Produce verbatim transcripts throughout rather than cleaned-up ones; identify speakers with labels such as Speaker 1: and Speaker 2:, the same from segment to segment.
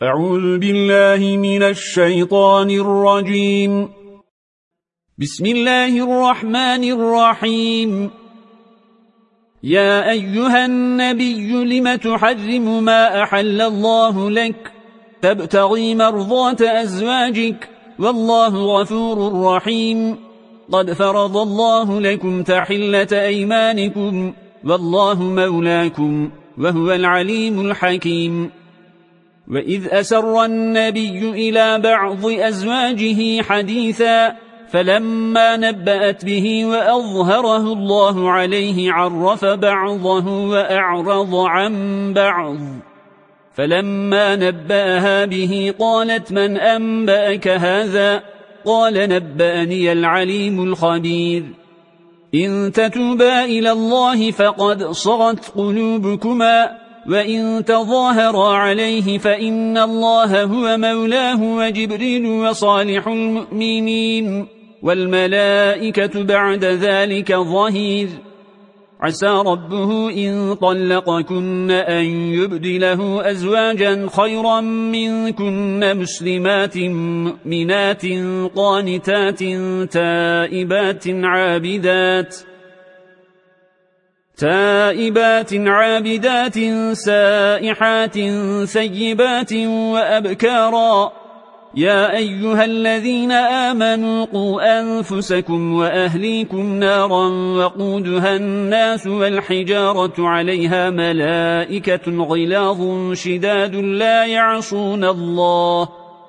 Speaker 1: أعوذ بالله من الشيطان الرجيم. بسم الله الرحمن الرحيم. يا أيها النبي لم تحرم ما أحل الله لك تبتغي مرضات أزواجك والله غفور رحيم. قد فرض الله لكم تحلة أيمانكم والله مولاكم وهو العليم الحكيم. وإذ أسر النبي إلى بعض أزواجه حديثا فلما نبأت به وأظهره الله عليه عرف بعضه وأعرض عن بعض. فلما نبأها به قالت من أنبأك هذا؟ قال نبأني العليم الخبير. إن تتوبا إلى الله فقد صغت قلوبكما وإن تظاهرا عليه فإن الله هو مولاه وجبريل وصالح المؤمنين والملائكة بعد ذلك ظهير. عسى ربه إن طلقكن أن يبدله أزواجا خيرا منكن مسلمات مؤمنات قانتات تائبات عابدات تائبات عابدات سائحات ثيبات وأبكارا. يا أيها الذين آمنوا قوا أنفسكم وأهليكم نارا وقودها الناس والحجارة عليها ملائكة غلاظ شداد لا يعصون الله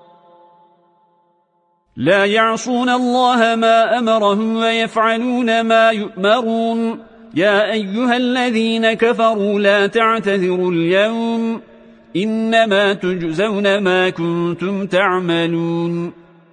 Speaker 1: لا يعصون الله ما أمرهم ويفعلون ما يؤمرون. يا أيها الذين كفروا لا تعتذروا اليوم إنما تجزون ما كنتم تعملون.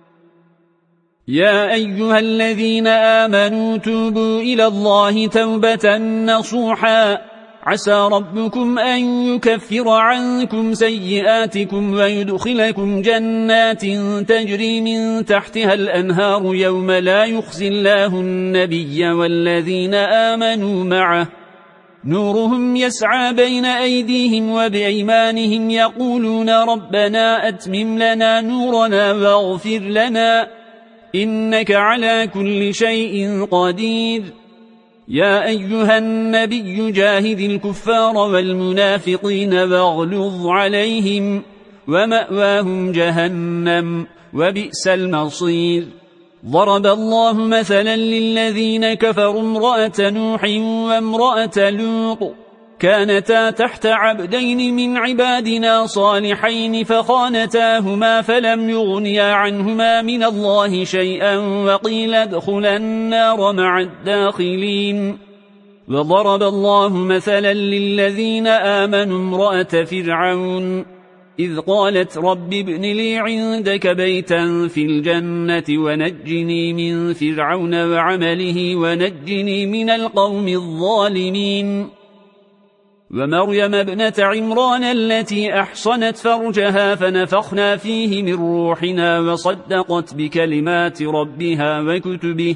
Speaker 1: يا أيها الذين آمنوا توبوا إلى الله توبة نصوحا عسى ربكم أن يكفر عنكم سيئاتكم ويدخلكم جنات تجري من تحتها الأنهار يوم لا يخزي الله النبي والذين آمنوا معه نورهم يسعى بين أيديهم وبأيمانهم يقولون ربنا أتمم لنا نورنا واغفر لنا إنك على كل شيء قدير. يا أيها النبي جاهد الكفار والمنافقين واغلظ عليهم ومأواهم جهنم وبئس المصير. ضرب الله مثلا للذين كفروا امرأة نوح وامرأة لوط كانتا تحت عبدين من عبادنا صالحين فخانتاهما فلم يغنيا عنهما من الله شيئا وقيل ادخلا النار مع الداخلين. وضرب الله مثلا للذين آمنوا امرأة فرعون إذ قالت رب ابن لي عندك بيتا في الجنة ونجني من فرعون وعمله ونجني من القوم الظالمين. ومريم ابنة عمران التي أحصنت فرجها فنفخنا فيه من روحنا وصدقت بكلمات ربها وكتبه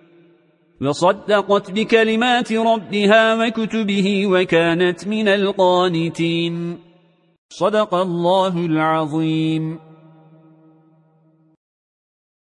Speaker 1: وصدقت بكلمات ربها وكتبه وكانت من القانتين. صدق الله العظيم.